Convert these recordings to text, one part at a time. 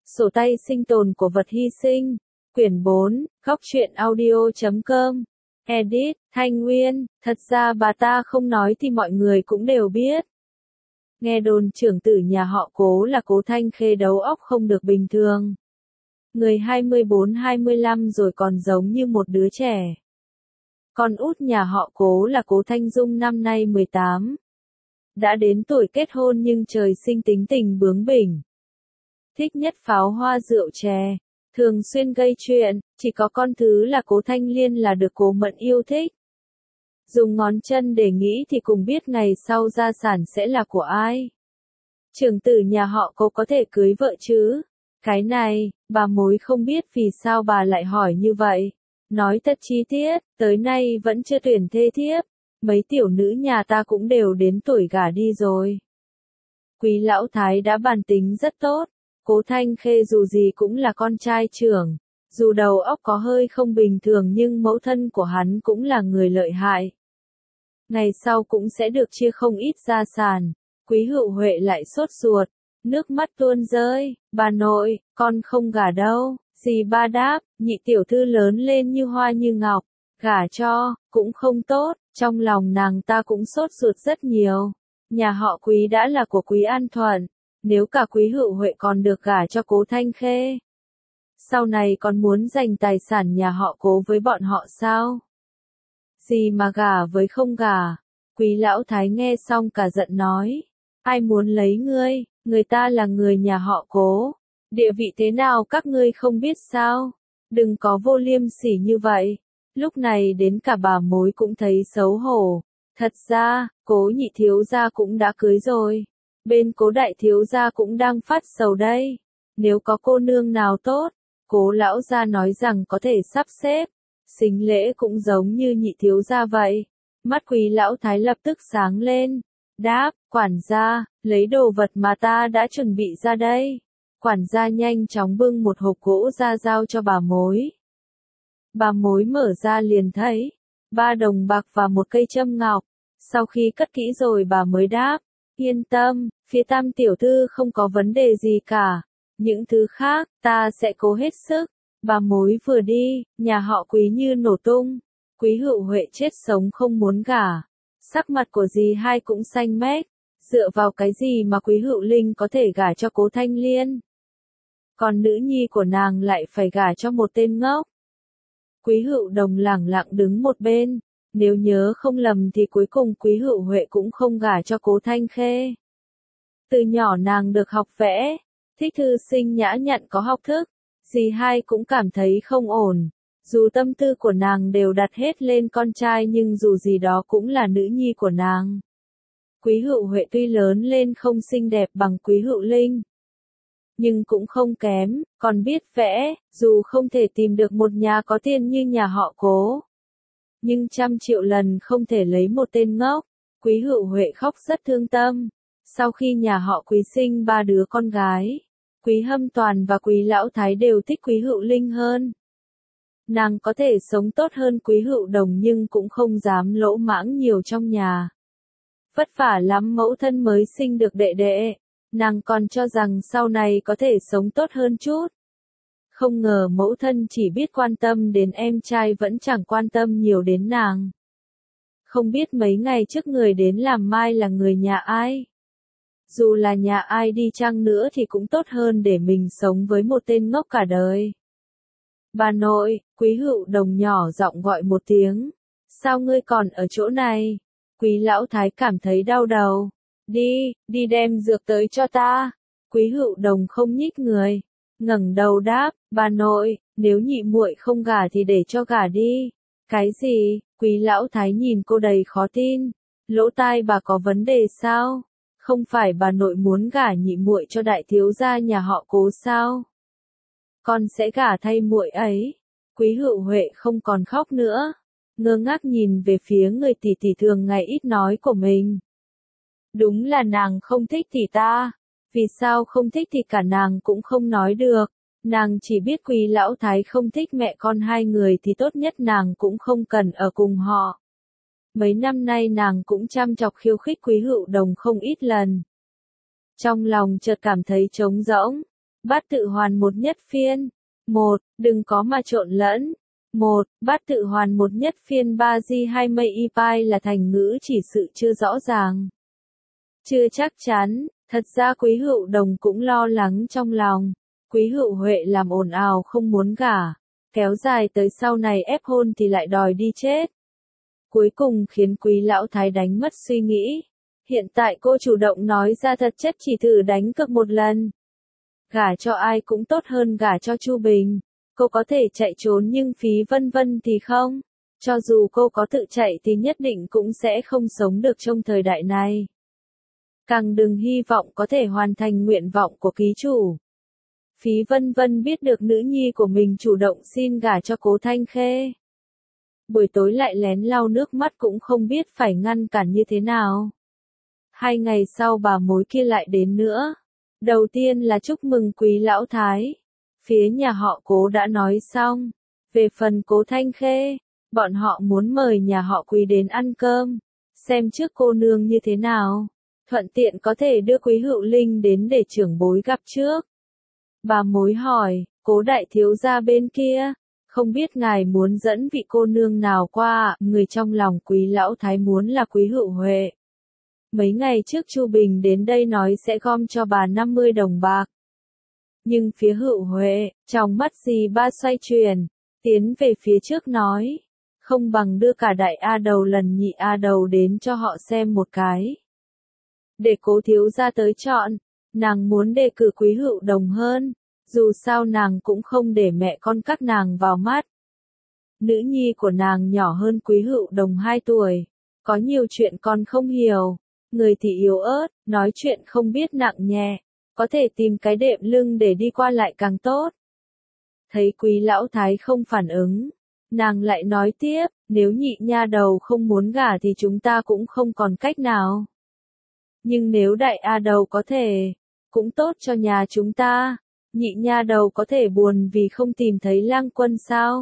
Sổ tay sinh tồn của vật hy sinh. Quyển 4, Góc truyện audio.com. Edit, Thanh Nguyên, thật ra bà ta không nói thì mọi người cũng đều biết. Nghe đồn trưởng tử nhà họ Cố là Cố Thanh Khê đầu óc không được bình thường. Người 24-25 rồi còn giống như một đứa trẻ. Con út nhà họ Cố là Cố Thanh Dung năm nay 18. Đã đến tuổi kết hôn nhưng trời sinh tính tình bướng bỉnh. Thích nhất pháo hoa rượu chè, thường xuyên gây chuyện, chỉ có con thứ là Cố Thanh Liên là được Cố Mận yêu thích. Dùng ngón chân để nghĩ thì cùng biết ngày sau gia sản sẽ là của ai. Trưởng tử nhà họ Cố có thể cưới vợ chứ? Cái này, bà mối không biết vì sao bà lại hỏi như vậy. Nói thật chi tiết, tới nay vẫn chưa tuyển thê thiếp. Mấy tiểu nữ nhà ta cũng đều đến tuổi gả đi rồi. Quý lão thái đã bàn tính rất tốt. Cố Thanh Khê dù gì cũng là con trai trưởng. Dù đầu óc có hơi không bình thường nhưng mẫu thân của hắn cũng là người lợi hại. Ngày sau cũng sẽ được chia không ít gia sản. Quý Hựu Huệ lại sốt ruột. Nước mắt tuôn rơi. Bà nội, con không gả đâu. Dì ba đáp, nhị tiểu thư lớn lên như hoa như ngọc. Gả cho, cũng không tốt. Trong lòng nàng ta cũng sốt ruột rất nhiều. Nhà họ Quý đã là của Quý An Thuận. Nếu cả Quý Hựu Huệ còn được gả cho Cố Thanh Khê, sau này còn muốn giành tài sản nhà họ Cố với bọn họ sao? Gì mà gả với không gả? Quý lão thái nghe xong cả giận nói. Ai muốn lấy ngươi, người ta là người nhà họ Cố. Địa vị thế nào các ngươi không biết sao? Đừng có vô liêm sỉ như vậy. Lúc này đến cả bà mối cũng thấy xấu hổ. Thật ra, Cố nhị thiếu gia cũng đã cưới rồi. Bên Cố đại thiếu gia cũng đang phát sầu đây. Nếu có cô nương nào tốt, Cố lão gia nói rằng có thể sắp xếp. Sính lễ cũng giống như nhị thiếu gia vậy. Mắt Quý lão thái lập tức sáng lên. Đáp, quản gia, lấy đồ vật mà ta đã chuẩn bị ra đây. Quản gia nhanh chóng bưng một hộp gỗ ra giao cho bà mối. Bà mối mở ra liền thấy 3 đồng bạc và một cây châm ngọc. Sau khi cất kỹ rồi bà mới đáp, yên tâm, phía Tam tiểu thư không có vấn đề gì cả. Những thứ khác, ta sẽ cố hết sức. Bà mối vừa đi, nhà họ Quý như nổ tung. Quý Hựu Huệ chết sống không muốn gả. Sắc mặt của dì hai cũng xanh mét. Dựa vào cái gì mà Quý Hựu Linh có thể gả cho Cố Thanh Liên? Còn nữ nhi của nàng lại phải gả cho một tên ngốc. Quý Hựu Đồng lẳng lặng đứng một bên. Nếu nhớ không lầm thì cuối cùng Quý Hựu Huệ cũng không gả cho Cố Thanh Khê. Từ nhỏ nàng được học vẽ, thích thư sinh nhã nhặn có học thức. Dì hai cũng cảm thấy không ổn. Dù tâm tư của nàng đều đặt hết lên con trai nhưng dù gì đó cũng là nữ nhi của nàng. Quý Hựu Huệ tuy lớn lên không xinh đẹp bằng Quý Hựu Linh, nhưng cũng không kém, còn biết vẽ, dù không thể tìm được một nhà có tiền như nhà họ Cố. Nhưng 100 triệu lần không thể lấy một tên ngốc. Quý Hựu Huệ khóc rất thương tâm. Sau khi nhà họ Quý sinh 3 đứa con gái, Quý Hâm Toàn và Quý Lão Thái đều thích Quý Hựu Linh hơn. Nàng có thể sống tốt hơn Quý Hựu Đồng nhưng cũng không dám lỗ mãng nhiều trong nhà. Vất vả lắm mẫu thân mới sinh được đệ đệ. Nàng còn cho rằng sau này có thể sống tốt hơn chút. Không ngờ mẫu thân chỉ biết quan tâm đến em trai vẫn chẳng quan tâm nhiều đến nàng. Không biết mấy ngày trước người đến làm mai là người nhà ai. Dù là nhà ai đi chăng nữa thì cũng tốt hơn để mình sống với một tên ngốc cả đời. Bà nội, Quý Hựu Đồng nhỏ giọng gọi một tiếng. Sao ngươi còn ở chỗ này? Quý lão thái cảm thấy đau đầu. Đi đem dược tới cho ta. Quý Hựu Đồng không nhích người. Ngẩng đầu đáp, bà nội, nếu nhị muội không gả thì để cho gả đi. Cái gì? Quý lão thái nhìn cô đầy khó tin. Lỗ tai bà có vấn đề sao? Không phải bà nội muốn gả nhị muội cho đại thiếu gia nhà họ Cố sao? Con sẽ gả thay muội ấy. Quý Hựu Huệ không còn khóc nữa, ngơ ngác nhìn về phía người tỷ tỷ thường ngày ít nói của mình. Đúng là nàng không thích tỷ ta. Vì sao không thích thì cả nàng cũng không nói được. Nàng chỉ biết Quý lão thái không thích mẹ con hai người thì tốt nhất nàng cũng không cần ở cùng họ. Mấy năm nay nàng cũng chăm chọc khiêu khích Quý Hựu Đồng không ít lần. Trong lòng chợt cảm thấy trống rỗng. Bát tự hoàn một nhất phiên. 1. Đừng có mà trộn lẫn. 1. Bát tự hoàn một nhất phiên ba di hai mây y pai là thành ngữ chỉ sự chưa rõ ràng. Chưa chắc chắn, thật ra Quý Hữu Đồng cũng lo lắng trong lòng. Quý Hữu Huệ làm ồn ào không muốn gả, kéo dài tới sau này ép hôn thì lại đòi đi chết. Cuối cùng khiến Quý Lão Thái đánh mất suy nghĩ. Hiện tại cô chủ động nói ra thật chất chỉ thử đánh cược một lần. Gả cho ai cũng tốt hơn gả cho Chu Bình. Cô có thể chạy trốn nhưng Phí Vân Vân thì không. Cho dù cô có tự chạy thì nhất định cũng sẽ không sống được trong thời đại này. Càng đừng hy vọng có thể hoàn thành nguyện vọng của ký chủ. Phí Vân Vân biết được nữ nhi của mình chủ động xin gả cho Cố Thanh Khê. Buổi tối lại lén lau nước mắt cũng không biết phải ngăn cản như thế nào. 2 ngày sau bà mối kia lại đến nữa. Đầu tiên là chúc mừng Quý Lão Thái. Phía nhà họ Cố đã nói xong. Về phần Cố Thanh Khê, bọn họ muốn mời nhà họ Quý đến ăn cơm. Xem trước cô nương như thế nào. Thuận tiện có thể đưa Quý Hữu Linh đến để trưởng bối gặp trước. Bà mối hỏi, Cố đại thiếu gia bên kia, không biết ngài muốn dẫn vị cô nương nào qua, người trong lòng Quý Lão Thái muốn là Quý Hữu Huệ. Mấy ngày trước Chu Bình đến đây nói sẽ gom cho bà 50 đồng bạc. Nhưng phía Hữu Huệ, trong mắt dì ba xoay chuyển, tiến về phía trước nói, không bằng đưa cả đại A Đầu lần nhị A Đầu đến cho họ xem một cái. Để Cố thiếu gia tới chọn, nàng muốn đề cử Quý Hữu Đồng hơn, dù sao nàng cũng không để mẹ con các nàng vào mắt. Nữ nhi của nàng nhỏ hơn Quý Hữu Đồng 2 tuổi, có nhiều chuyện con không hiểu, người thì yếu ớt, nói chuyện không biết nặng nhẹ, có thể tìm cái đệm lưng để đi qua lại càng tốt. Thấy Quý Lão Thái không phản ứng, nàng lại nói tiếp, nếu nhị nha đầu không muốn gả thì chúng ta cũng không còn cách nào. Nhưng nếu đại A Đầu có thể, cũng tốt cho nhà chúng ta. Nhị nha đầu có thể buồn vì không tìm thấy Lang Quân sao?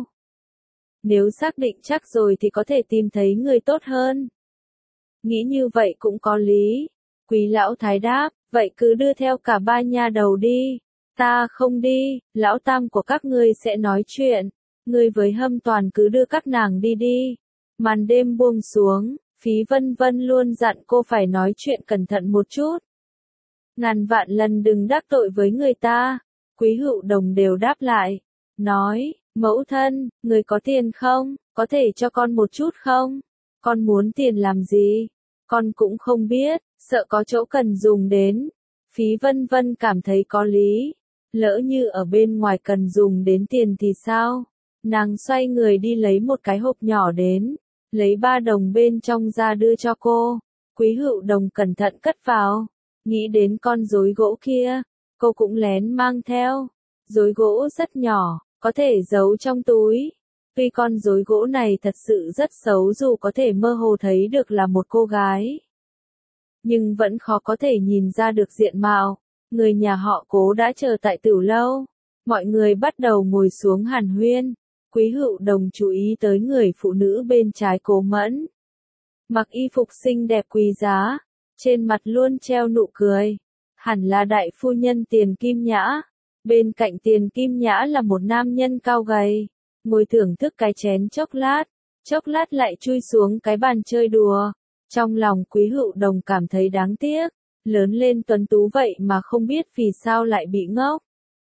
Nếu xác định chắc rồi thì có thể tìm thấy người tốt hơn. Nghĩ như vậy cũng có lý. Quý Lão Thái đáp, vậy cứ đưa theo cả 3 nha đầu đi. Ta không đi, lão tam của các ngươi sẽ nói chuyện. Ngươi với Hâm Toàn cứ đưa các nàng đi đi. Màn đêm buông xuống, Phí Vân Vân luôn dặn cô phải nói chuyện cẩn thận một chút. Ngàn vạn lần đừng đắc tội với người ta. Quý Hữu Đồng đều đáp lại, nói, mẫu thân, người có tiền không, có thể cho con một chút không? Con muốn tiền làm gì? Con cũng không biết, sợ có chỗ cần dùng đến. Phí Vân Vân cảm thấy có lý, lỡ như ở bên ngoài cần dùng đến tiền thì sao? Nàng xoay người đi lấy một cái hộp nhỏ đến, lấy 3 đồng bên trong ra đưa cho cô. Quý Hữu Đồng cẩn thận cất vào, nghĩ đến con rối gỗ kia. Cô cũng lén mang theo. Rối gỗ rất nhỏ, có thể giấu trong túi. Tuy con rối gỗ này thật sự rất xấu dù có thể mơ hồ thấy được là một cô gái. Nhưng vẫn khó có thể nhìn ra được diện mạo. Người nhà họ Cố đã chờ tại tiểu lâu. Mọi người bắt đầu ngồi xuống hàn huyên. Quý Hữu Đồng chú ý tới người phụ nữ bên trái Cố Mẫn. Mặc y phục xinh đẹp quý giá. Trên mặt luôn treo nụ cười. Hẳn là đại phu nhân Tiền Kim Nhã. Bên cạnh Tiền Kim Nhã là một nam nhân cao gầy, ngồi thưởng thức cái chén chốc lát lại chui xuống cái bàn chơi đùa. Trong lòng Quý Hữu Đồng cảm thấy đáng tiếc, lớn lên tuấn tú vậy mà không biết vì sao lại bị ngốc.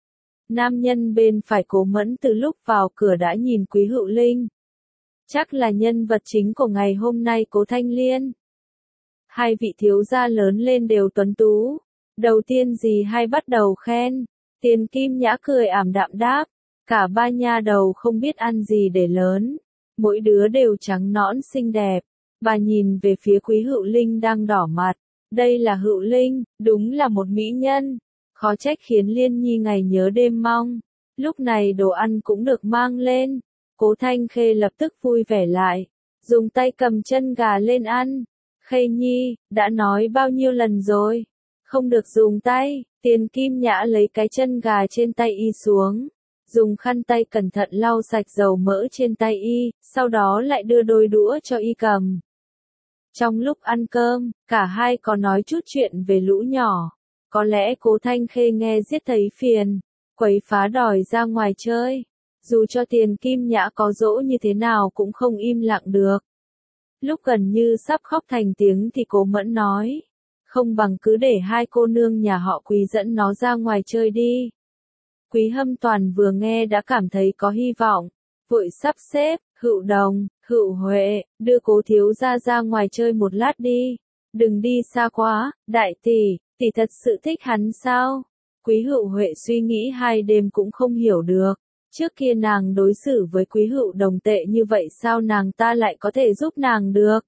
Nam nhân bên phải Cố Mẫn từ lúc vào cửa đã nhìn Quý Hữu Linh. Chắc là nhân vật chính của ngày hôm nay Cố Thanh Liên. Hai vị thiếu gia lớn lên đều tuấn tú. Đầu tiên dì hai bắt đầu khen, Tiền Kim Nhã cười ảm đạm đáp, cả 3 nha đầu không biết ăn gì để lớn, mỗi đứa đều trắng nõn xinh đẹp. Bà nhìn về phía Quý Hữu Linh đang đỏ mặt, đây là Hữu Linh, đúng là một mỹ nhân, khó trách khiến Liên Nhi ngày nhớ đêm mong. Lúc này đồ ăn cũng được mang lên, Cố Thanh Khê lập tức vui vẻ lại, dùng tay cầm chân gà lên ăn. Khê Nhi, đã nói bao nhiêu lần rồi? Không được dùng tay. Tiền Kim Nhã lấy cái chân gà trên tay y xuống, dùng khăn tay cẩn thận lau sạch dầu mỡ trên tay y, sau đó lại đưa đôi đũa cho y cầm. Trong lúc ăn cơm, cả hai có nói chút chuyện về Lũ nhỏ. Có lẽ Cố Thanh Khê nghe giết thấy phiền, quấy phá đòi ra ngoài chơi. Dù cho Tiền Kim Nhã có dỗ như thế nào cũng không im lặng được. Lúc gần như sắp khóc thành tiếng thì Cố Mẫn nói, không bằng cứ để hai cô nương nhà họ Quý dẫn nó ra ngoài chơi đi. Quý Hâm Toàn vừa nghe đã cảm thấy có hy vọng, vội sắp xếp, Hữu Đồng, Hữu Huệ, đưa Cố thiếu gia ra ngoài chơi một lát đi. Đừng đi xa quá, đại tỷ, tỷ thật sự thích hắn sao? Quý Hữu Huệ suy nghĩ 2 đêm cũng không hiểu được. Trước kia nàng đối xử với Quý Hữu Đồng tệ như vậy sao nàng ta lại có thể giúp nàng được?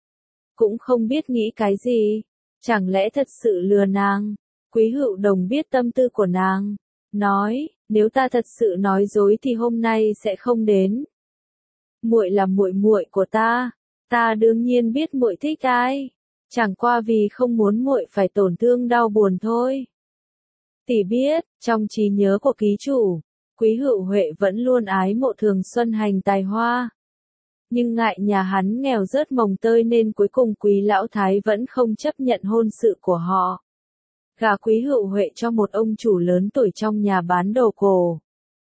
Cũng không biết nghĩ cái gì. Chẳng lẽ thật sự lừa nàng? Quý Hữu Đồng biết tâm tư của nàng. Nói, nếu ta thật sự nói dối thì hôm nay sẽ không đến. Muội là muội muội của ta. Ta đương nhiên biết muội thích ai. Chẳng qua vì không muốn muội phải tổn thương đau buồn thôi. Tỷ biết, trong trí nhớ của ký chủ, Quý Hữu Huệ vẫn luôn ái mộ Thường Xuân Hành tài hoa. Nhưng ngại nhà hắn nghèo rớt mồng tơi nên cuối cùng Quý Lão Thái vẫn không chấp nhận hôn sự của họ. Gả Quý Hữu Huệ cho một ông chủ lớn tuổi trong nhà bán đồ cổ.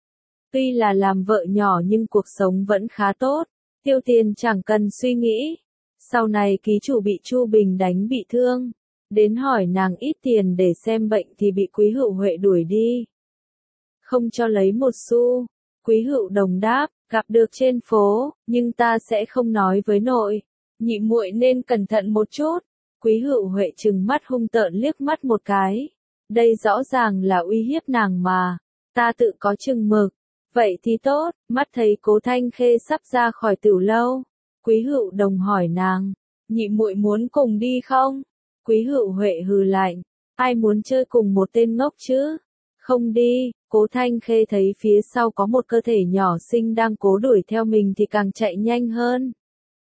Tuy là làm vợ nhỏ nhưng cuộc sống vẫn khá tốt, tiêu tiền chẳng cần suy nghĩ. Sau này ký chủ bị Chu Bình đánh bị thương, đến hỏi nàng ít tiền để xem bệnh thì bị Quý Hữu Huệ đuổi đi. Không cho lấy một xu. Quý Hữu Đồng đáp, gặp được trên phố, nhưng ta sẽ không nói với nội. Nhị muội nên cẩn thận một chút. Quý Hữu Huệ trừng mắt hung tợn liếc mắt một cái. Đây rõ ràng là uy hiếp nàng mà. Ta tự có chừng mực. Vậy thì tốt, mắt thấy Cố Thanh Khê sắp ra khỏi tiểu lâu. Quý Hữu Đồng hỏi nàng, nhị muội muốn cùng đi không? Quý Hữu Huệ hừ lạnh, ai muốn chơi cùng một tên ngốc chứ? Không đi. Cố Thanh Khê thấy phía sau có một cơ thể nhỏ xinh đang cố đuổi theo mình thì càng chạy nhanh hơn.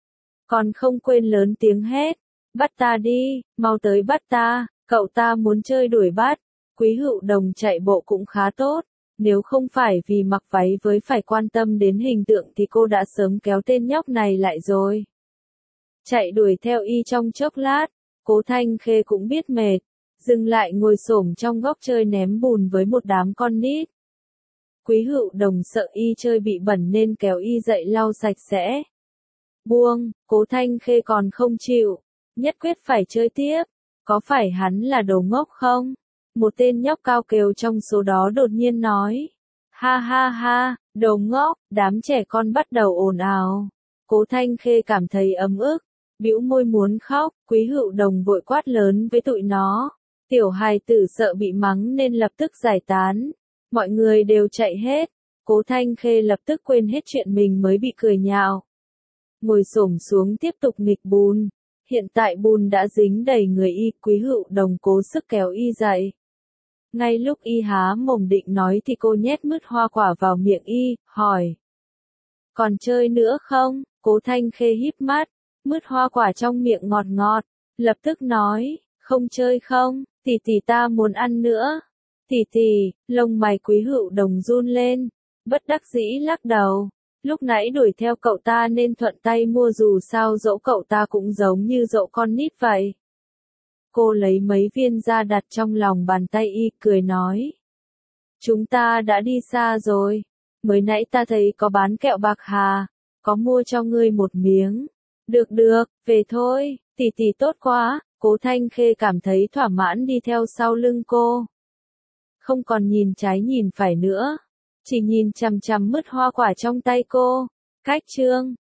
Còn không quên lớn tiếng hét, bắt ta đi, mau tới bắt ta, cậu ta muốn chơi đuổi bắt. Quý Hữu Đồng chạy bộ cũng khá tốt, nếu không phải vì mặc váy với phải quan tâm đến hình tượng thì cô đã sớm kéo tên nhóc này lại rồi. Chạy đuổi theo y trong chốc lát, Cố Thanh Khê cũng biết mệt, dừng lại ngồi xổm trong góc chơi ném bùn với một đám con nít. Quý Hữu Đồng sợ y chơi bị bẩn nên kéo y dậy lau sạch sẽ. Buông, Cố Thanh Khê còn không chịu, nhất quyết phải chơi tiếp. Có phải hắn là đồ ngốc không? Một tên nhóc cao kèo trong số đó đột nhiên nói. Ha ha ha, đồ ngốc, đám trẻ con bắt đầu ồn ào. Cố Thanh Khê cảm thấy ấm ức, bĩu môi muốn khóc. Quý Hữu Đồng vội quát lớn với tụi nó. Tiểu hài tử sợ bị mắng nên lập tức giải tán. Mọi người đều chạy hết. Cố Thanh Khê lập tức quên hết chuyện mình mới bị cười nhạo. Ngồi xổm xuống tiếp tục nghịch bùn. Hiện tại bùn đã dính đầy người y. Quý Hữu Đồng cố sức kéo y dậy. Ngay lúc y há mồm định nói thì cô nhét mứt hoa quả vào miệng y, hỏi. Còn chơi nữa không? Cố Thanh Khê híp mắt, mứt hoa quả trong miệng ngọt ngọt, lập tức nói, không chơi không, tỷ tỷ ta muốn ăn nữa. Tỷ tỷ, lông mày Quý Hữu Đồng run lên, bất đắc dĩ lắc đầu. Lúc nãy đuổi theo cậu ta nên thuận tay mua dù sao dỗ cậu ta cũng giống như dỗ con nít vậy. Cô lấy mấy viên ra đặt trong lòng bàn tay y, cười nói. Chúng ta đã đi xa rồi. Mới nãy ta thấy có bán kẹo bạc hà, có mua cho ngươi một miếng. Được được, về thôi, tỷ tỷ tốt quá. Cố Thanh Khê cảm thấy thỏa mãn đi theo sau lưng cô. Không còn nhìn trái nhìn phải nữa, chỉ nhìn chằm chằm mứt hoa quả trong tay cô. Cách chương